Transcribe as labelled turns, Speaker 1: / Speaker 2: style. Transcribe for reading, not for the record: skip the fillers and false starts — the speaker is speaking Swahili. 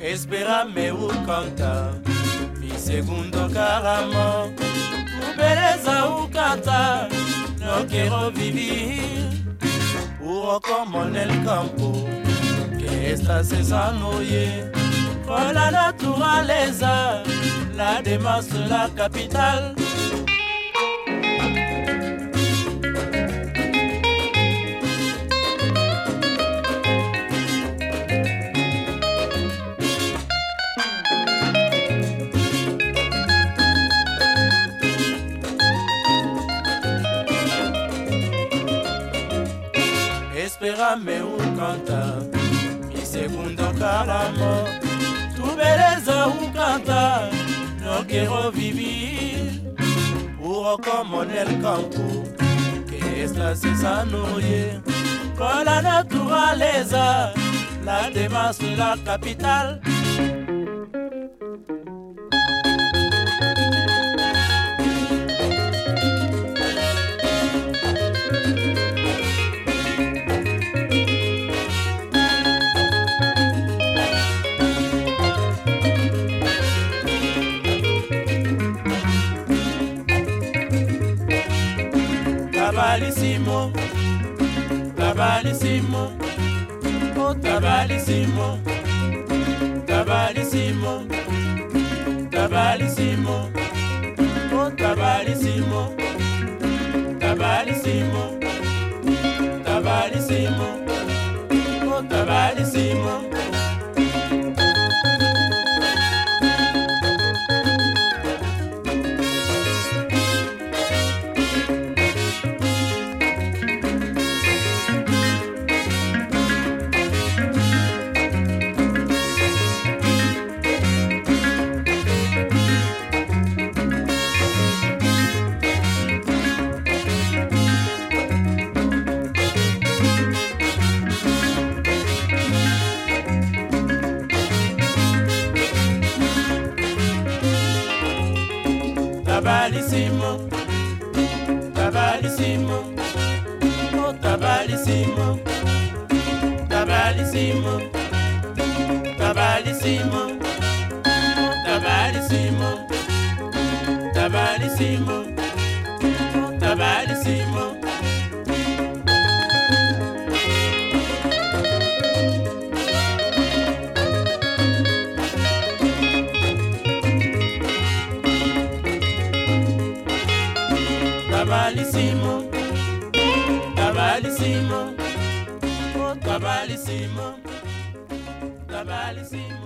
Speaker 1: Espérame o canta, mi segundo caramo. Tu beleza o canta, no quiero vivir. Puro como en el campo, que estás desanoyé. Con la naturaleza, la demás de la capitale. Espérame o canta, mi segundo caramo. Tu beleza o canta, no quiero vivir. Puro como en el campo, que estás desanoyé. Con la naturaleza, la demás de la capitale. Tabalissimo, tabalissimo, oh tabalissimo, tabalissimo, tabalissimo, oh tabalissimo, tabalissimo, tabalissimo, oh tabalissimo. Tabalissimo, tabalissimo, oh tabalissimo, tabalissimo, tabalissimo, oh tabalissimo, tabalissimo, oh tabalissimo. Tabalissimo, tabalissimo, oh tabalissimo, tabalissimo.